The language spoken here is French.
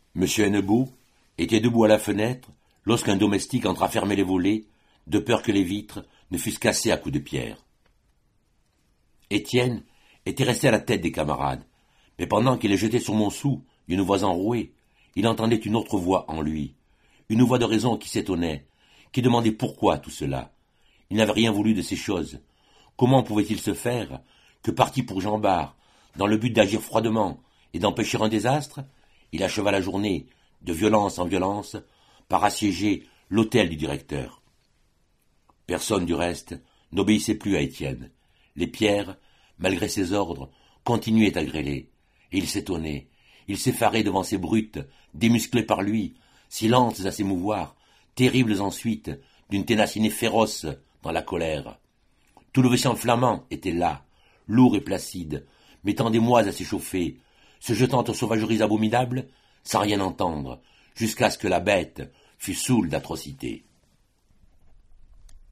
Monsieur Hennebeau était debout à la fenêtre lorsqu'un domestique entra fermer les volets, de peur que les vitres ne fussent cassées à coups de pierre. Étienne était resté à la tête des camarades, mais pendant qu'il les jetait sur Montsou d'une voix enrouée, il entendait une autre voix en lui, une voix de raison qui s'étonnait, qui demandait pourquoi tout cela. Il n'avait rien voulu de ces choses. Comment pouvait-il se faire que, parti pour Jean Bart, dans le but d'agir froidement et d'empêcher un désastre, il acheva la journée, de violence en violence, par assiéger l'hôtel du directeur. Personne, du reste, n'obéissait plus à Étienne. Les pierres, malgré ses ordres, continuaient à grêler, et il s'étonnait, il s'effarait devant ces brutes, démusclées par lui, si lentes à s'émouvoir, terribles ensuite, d'une ténacité féroce dans la colère. Tout le vaisseau flamand était là, lourd et placide, mettant des mois à s'échauffer, se jetant aux sauvageries abominables, sans rien entendre, jusqu'à ce que la bête fût saoule d'atrocité.